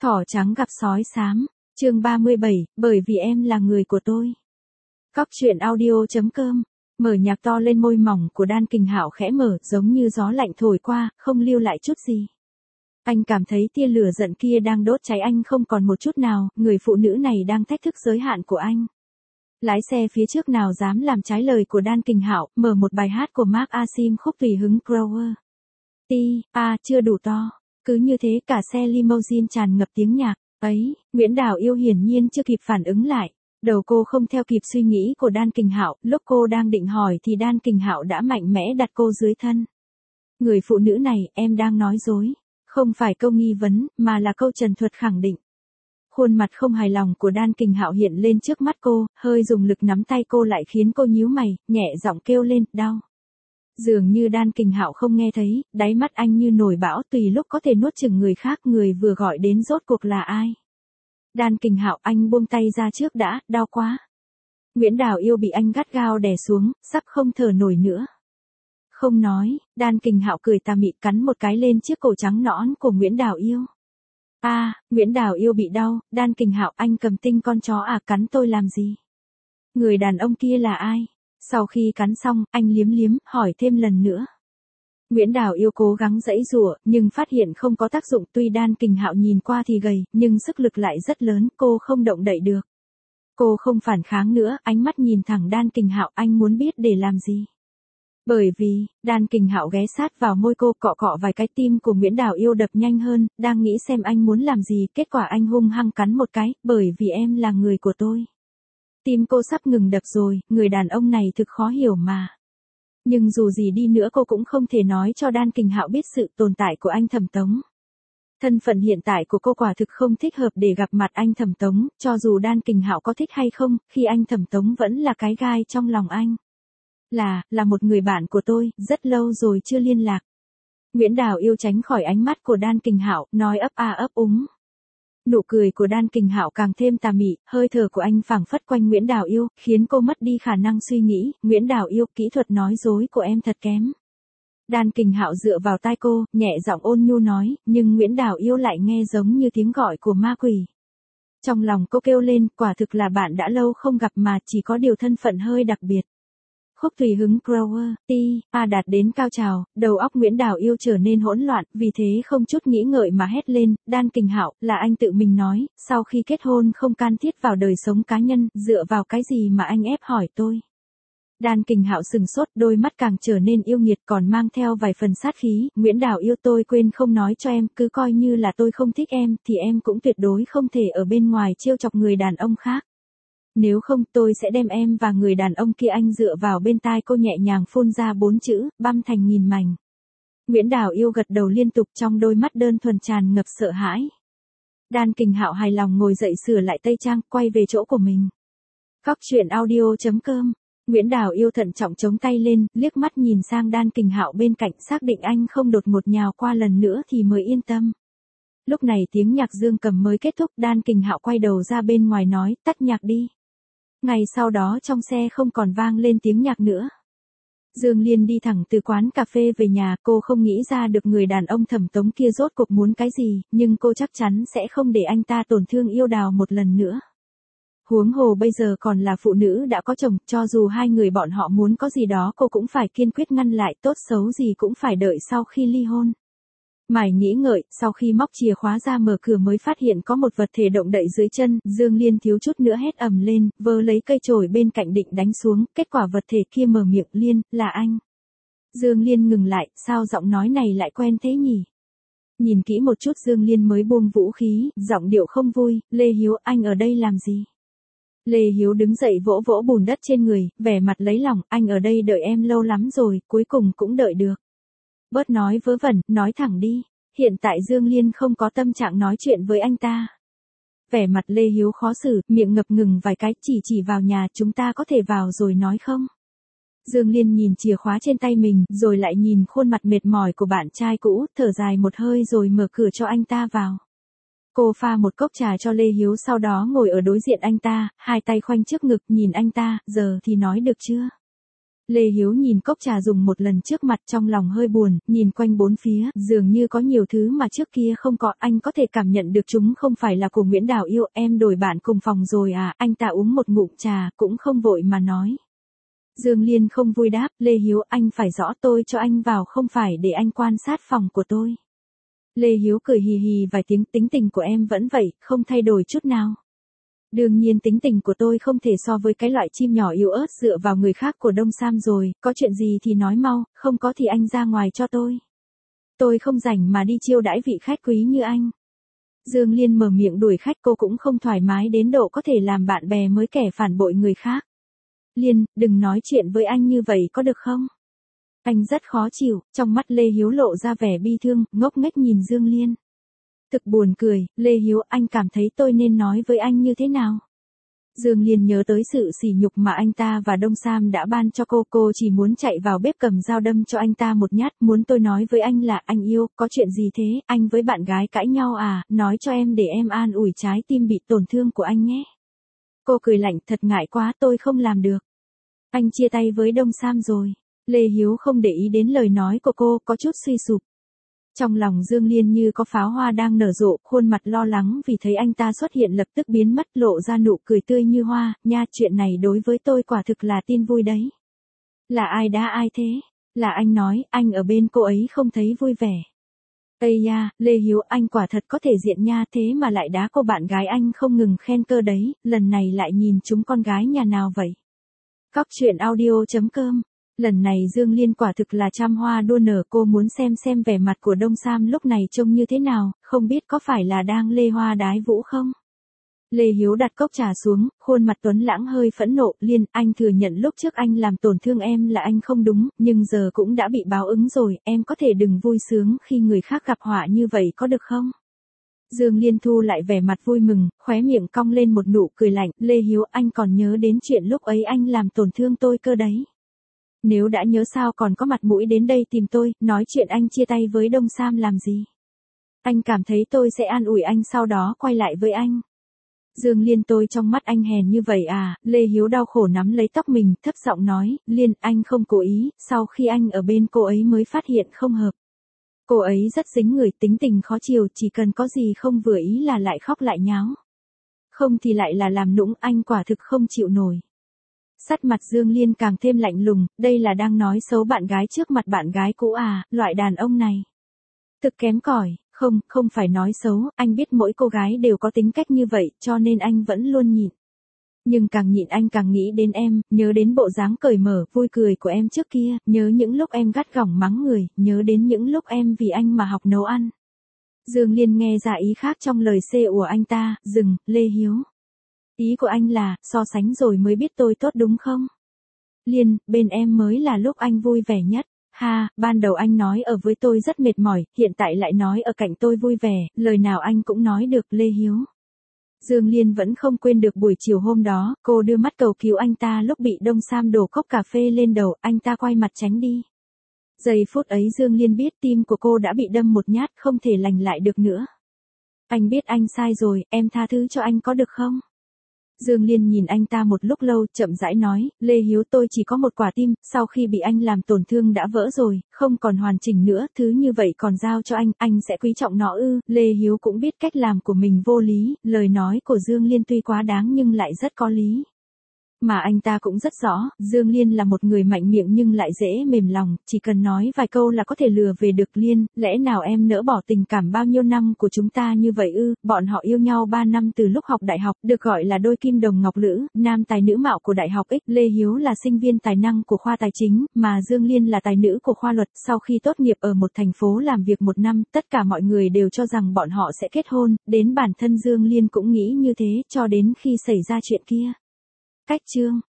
Thỏ trắng gặp sói xám, chương 37, bởi vì em là người của tôi. Cóc truyện audio.com, mở nhạc to lên, môi mỏng của Đan Kình Hạo khẽ mở, giống như gió lạnh thổi qua, không lưu lại chút gì. Anh cảm thấy tia lửa giận kia đang đốt cháy anh không còn một chút nào, người phụ nữ này đang thách thức giới hạn của anh. Lái xe phía trước nào dám làm trái lời của Đan Kình Hạo, mở một bài hát của Mark Asim, khúc tùy hứng Grower. Chưa đủ to. Cứ như thế cả xe limousine tràn ngập tiếng nhạc. Ấy, Nguyễn Đào Yêu hiển nhiên chưa kịp phản ứng lại. Đầu cô không theo kịp suy nghĩ của Đan Kình Hạo, lúc cô đang định hỏi thì Đan Kình Hạo đã mạnh mẽ đặt cô dưới thân. Người phụ nữ này, em đang nói dối. Không phải câu nghi vấn, mà là câu trần thuật khẳng định. Khuôn mặt không hài lòng của Đan Kình Hạo hiện lên trước mắt cô, hơi dùng lực nắm tay cô lại khiến cô nhíu mày, nhẹ giọng kêu lên, đau. Dường như Đan Kình Hạo không nghe thấy, đáy mắt anh như nổi bão, tùy lúc có thể nuốt chửng người khác, người vừa gọi đến rốt cuộc là ai. Đan Kình Hạo, anh buông tay ra trước đã, đau quá. Nguyễn Đào Yêu bị anh gắt gao đè xuống, sắp không thở nổi nữa. Không nói, Đan Kình Hạo cười tà mị cắn một cái lên chiếc cổ trắng nõn của Nguyễn Đào Yêu. Nguyễn Đào Yêu bị đau, Đan Kình Hạo, anh cầm tinh con chó cắn tôi làm gì? Người đàn ông kia là ai? Sau khi cắn xong, anh liếm liếm, hỏi thêm lần nữa. Nguyễn Đào Yêu cố gắng giãy giụa, nhưng phát hiện không có tác dụng, tuy Đan Kình Hạo nhìn qua thì gầy, nhưng sức lực lại rất lớn, cô không động đậy được. Cô không phản kháng nữa, ánh mắt nhìn thẳng Đan Kình Hạo, anh muốn biết để làm gì? Bởi vì, Đan Kình Hạo ghé sát vào môi cô, cọ cọ vài cái, tim của Nguyễn Đào Yêu đập nhanh hơn, đang nghĩ xem anh muốn làm gì, kết quả anh hung hăng cắn một cái, bởi vì em là người của tôi. Tim cô sắp ngừng đập rồi, người đàn ông này thực khó hiểu mà. Nhưng dù gì đi nữa cô cũng không thể nói cho Đan Kình Hạo biết sự tồn tại của anh Thẩm Tống. Thân phận hiện tại của cô quả thực không thích hợp để gặp mặt anh Thẩm Tống, cho dù Đan Kình Hạo có thích hay không, khi anh Thẩm Tống vẫn là cái gai trong lòng anh. Là một người bạn của tôi, rất lâu rồi chưa liên lạc. Nguyễn Đào Yêu tránh khỏi ánh mắt của Đan Kình Hạo, nói ấp úng. Nụ cười của Đan Kình Hạo càng thêm tà mị, hơi thở của anh phảng phất quanh Nguyễn Đào Yêu, khiến cô mất đi khả năng suy nghĩ. Nguyễn Đào Yêu, kỹ thuật nói dối của em thật kém. Đan Kình Hạo dựa vào tai cô, nhẹ giọng ôn nhu nói, nhưng Nguyễn Đào Yêu lại nghe giống như tiếng gọi của ma quỷ. Trong lòng cô kêu lên, quả thực là bạn đã lâu không gặp mà, chỉ có điều thân phận hơi đặc biệt. Khúc tùy hứng Grower, đạt đến cao trào, đầu óc Nguyễn Đào Yêu trở nên hỗn loạn, vì thế không chút nghĩ ngợi mà hét lên, Đan Kình Hạo, là anh tự mình nói, sau khi kết hôn không can thiệp vào đời sống cá nhân, dựa vào cái gì mà anh ép hỏi tôi. Đan Kình Hạo sừng sốt, đôi mắt càng trở nên yêu nghiệt còn mang theo vài phần sát khí, Nguyễn Đào Yêu, tôi quên không nói cho em, cứ coi như là tôi không thích em, thì em cũng tuyệt đối không thể ở bên ngoài trêu chọc người đàn ông khác. Nếu không tôi sẽ đem em và người đàn ông kia, anh dựa vào bên tai cô nhẹ nhàng phun ra 4 chữ, băm thành nghìn mảnh. Nguyễn Đào Yêu gật đầu liên tục, trong đôi mắt đơn thuần tràn ngập sợ hãi. Đan Kình Hạo hài lòng ngồi dậy sửa lại tây trang, quay về chỗ của mình. Cóc truyện audio.com, Nguyễn Đào Yêu thận trọng chống tay lên, liếc mắt nhìn sang Đan Kình Hạo bên cạnh, xác định anh không đột ngột nhào qua lần nữa thì mới yên tâm. Lúc này tiếng nhạc Dương Cầm mới kết thúc, Đan Kình Hạo quay đầu ra bên ngoài nói, tắt nhạc đi. Ngày sau đó trong xe không còn vang lên tiếng nhạc nữa. Dương Liên đi thẳng từ quán cà phê về nhà, cô không nghĩ ra được người đàn ông Thẩm Tống kia rốt cuộc muốn cái gì, nhưng cô chắc chắn sẽ không để anh ta tổn thương Yêu Đào một lần nữa. Huống hồ bây giờ còn là phụ nữ đã có chồng, cho dù hai người bọn họ muốn có gì đó cô cũng phải kiên quyết ngăn lại, tốt xấu gì cũng phải đợi sau khi ly hôn. Mải nghĩ ngợi, sau khi móc chìa khóa ra mở cửa mới phát hiện có một vật thể động đậy dưới chân, Dương Liên thiếu chút nữa hét ầm lên, vơ lấy cây chổi bên cạnh định đánh xuống, kết quả vật thể kia mở miệng, Liên, là anh. Dương Liên ngừng lại, sao giọng nói này lại quen thế nhỉ? Nhìn kỹ một chút Dương Liên mới buông vũ khí, giọng điệu không vui, Lê Hiếu, anh ở đây làm gì? Lê Hiếu đứng dậy vỗ vỗ bùn đất trên người, vẻ mặt lấy lòng, anh ở đây đợi em lâu lắm rồi, cuối cùng cũng đợi được. Bớt nói vớ vẩn, nói thẳng đi. Hiện tại Dương Liên không có tâm trạng nói chuyện với anh ta. Vẻ mặt Lê Hiếu khó xử, miệng ngập ngừng vài cái, chỉ vào nhà, chúng ta có thể vào rồi nói không? Dương Liên nhìn chìa khóa trên tay mình, rồi lại nhìn khuôn mặt mệt mỏi của bạn trai cũ, thở dài một hơi rồi mở cửa cho anh ta vào. Cô pha một cốc trà cho Lê Hiếu, sau đó ngồi ở đối diện anh ta, hai tay khoanh trước ngực nhìn anh ta, giờ thì nói được chưa? Lê Hiếu nhìn cốc trà dùng một lần trước mặt trong lòng hơi buồn, nhìn quanh bốn phía, dường như có nhiều thứ mà trước kia không có, anh có thể cảm nhận được chúng không phải là của Nguyễn Đào yêu, em đổi bạn cùng phòng rồi à, anh ta uống một ngụm trà, cũng không vội mà nói. Dương Liên không vui đáp, Lê Hiếu anh phải rõ tôi cho anh vào không phải để anh quan sát phòng của tôi. Lê Hiếu cười hì hì vài tiếng, tính tình của em vẫn vậy, không thay đổi chút nào. Đương nhiên tính tình của tôi không thể so với cái loại chim nhỏ yếu ớt dựa vào người khác của Đông Sam rồi, có chuyện gì thì nói mau, không có thì anh ra ngoài cho tôi. Tôi không rảnh mà đi chiêu đãi vị khách quý như anh. Dương Liên mở miệng đuổi khách, cô cũng không thoải mái đến độ có thể làm bạn bè mới kẻ phản bội người khác. Liên, đừng nói chuyện với anh như vậy có được không? Anh rất khó chịu, trong mắt Lê Hiếu lộ ra vẻ bi thương, ngốc nghếch nhìn Dương Liên. Thực buồn cười, Lê Hiếu anh cảm thấy tôi nên nói với anh như thế nào? Dương Liên nhớ tới sự sỉ nhục mà anh ta và Đông Sam đã ban cho cô chỉ muốn chạy vào bếp cầm dao đâm cho anh ta một nhát, muốn tôi nói với anh là anh yêu, có chuyện gì thế, anh với bạn gái cãi nhau à, nói cho em để em an ủi trái tim bị tổn thương của anh nhé. Cô cười lạnh, thật ngại quá, tôi không làm được. Anh chia tay với Đông Sam rồi. Lê Hiếu không để ý đến lời nói của cô, có chút suy sụp. Trong lòng Dương Liên như có pháo hoa đang nở rộ, khuôn mặt lo lắng vì thấy anh ta xuất hiện lập tức biến mất, lộ ra nụ cười tươi như hoa, nha, chuyện này đối với tôi quả thực là tin vui đấy. Là ai đã ai thế? Là anh nói, anh ở bên cô ấy không thấy vui vẻ. Ây da, Lê Hiếu anh quả thật có thể diện nha, thế mà lại đá cô bạn gái anh không ngừng khen cơ đấy, lần này lại nhìn chúng con gái nhà nào vậy? Cóc truyện audio.com. Lần này Dương Liên quả thực là trăm hoa đua nở, cô muốn xem vẻ mặt của Đông Sam lúc này trông như thế nào, không biết có phải là đang lê hoa đái vũ không? Lê Hiếu đặt cốc trà xuống, khuôn mặt tuấn lãng hơi phẫn nộ, Liên, anh thừa nhận lúc trước anh làm tổn thương em là anh không đúng, nhưng giờ cũng đã bị báo ứng rồi, em có thể đừng vui sướng khi người khác gặp họa như vậy có được không? Dương Liên thu lại vẻ mặt vui mừng, khóe miệng cong lên một nụ cười lạnh, Lê Hiếu anh còn nhớ đến chuyện lúc ấy anh làm tổn thương tôi cơ đấy. Nếu đã nhớ sao còn có mặt mũi đến đây tìm tôi, nói chuyện anh chia tay với Đông Sam làm gì? Anh cảm thấy tôi sẽ an ủi anh sau đó quay lại với anh. Dương Liên, tôi trong mắt anh hèn như vậy à? Lê Hiếu đau khổ nắm lấy tóc mình, thấp giọng nói, Liên, anh không cố ý, sau khi anh ở bên cô ấy mới phát hiện không hợp. Cô ấy rất dính người, tính tình khó chiều, chỉ cần có gì không vừa ý là lại khóc lại nháo. Không thì lại là làm nũng, anh quả thực không chịu nổi. Sắc mặt Dương Liên càng thêm lạnh lùng, đây là đang nói xấu bạn gái trước mặt bạn gái cũ à, loại đàn ông này. Thực kém cỏi, không phải nói xấu, anh biết mỗi cô gái đều có tính cách như vậy, cho nên anh vẫn luôn nhịn. Nhưng càng nhịn anh càng nghĩ đến em, nhớ đến bộ dáng cởi mở, vui cười của em trước kia, nhớ những lúc em gắt gỏng mắng người, nhớ đến những lúc em vì anh mà học nấu ăn. Dương Liên nghe ra ý khác trong lời xê của anh ta, dừng, Lê Hiếu. Ý của anh là, so sánh rồi mới biết tôi tốt đúng không? Liên, bên em mới là lúc anh vui vẻ nhất. Ha, ban đầu anh nói ở với tôi rất mệt mỏi, hiện tại lại nói ở cạnh tôi vui vẻ, lời nào anh cũng nói được, Lê Hiếu. Dương Liên vẫn không quên được buổi chiều hôm đó, cô đưa mắt cầu cứu anh ta lúc bị Đông Sam đổ cốc cà phê lên đầu, anh ta quay mặt tránh đi. Giây phút ấy Dương Liên biết tim của cô đã bị đâm một nhát, không thể lành lại được nữa. Anh biết anh sai rồi, em tha thứ cho anh có được không? Dương Liên nhìn anh ta một lúc lâu, chậm rãi nói, Lê Hiếu, tôi chỉ có một quả tim, sau khi bị anh làm tổn thương đã vỡ rồi, không còn hoàn chỉnh nữa, thứ như vậy còn giao cho anh sẽ quý trọng nó ư? Lê Hiếu cũng biết cách làm của mình vô lý, lời nói của Dương Liên tuy quá đáng nhưng lại rất có lý. Mà anh ta cũng rất rõ, Dương Liên là một người mạnh miệng nhưng lại dễ mềm lòng, chỉ cần nói vài câu là có thể lừa về được Liên, lẽ nào em nỡ bỏ tình cảm bao nhiêu năm của chúng ta như vậy ư? Bọn họ yêu nhau 3 năm từ lúc học đại học, được gọi là đôi kim đồng ngọc lữ, nam tài nữ mạo của đại học X, Lê Hiếu là sinh viên tài năng của khoa tài chính, mà Dương Liên là tài nữ của khoa luật, sau khi tốt nghiệp ở một thành phố làm việc 1 năm, tất cả mọi người đều cho rằng bọn họ sẽ kết hôn, đến bản thân Dương Liên cũng nghĩ như thế, cho đến khi xảy ra chuyện kia. Cách chương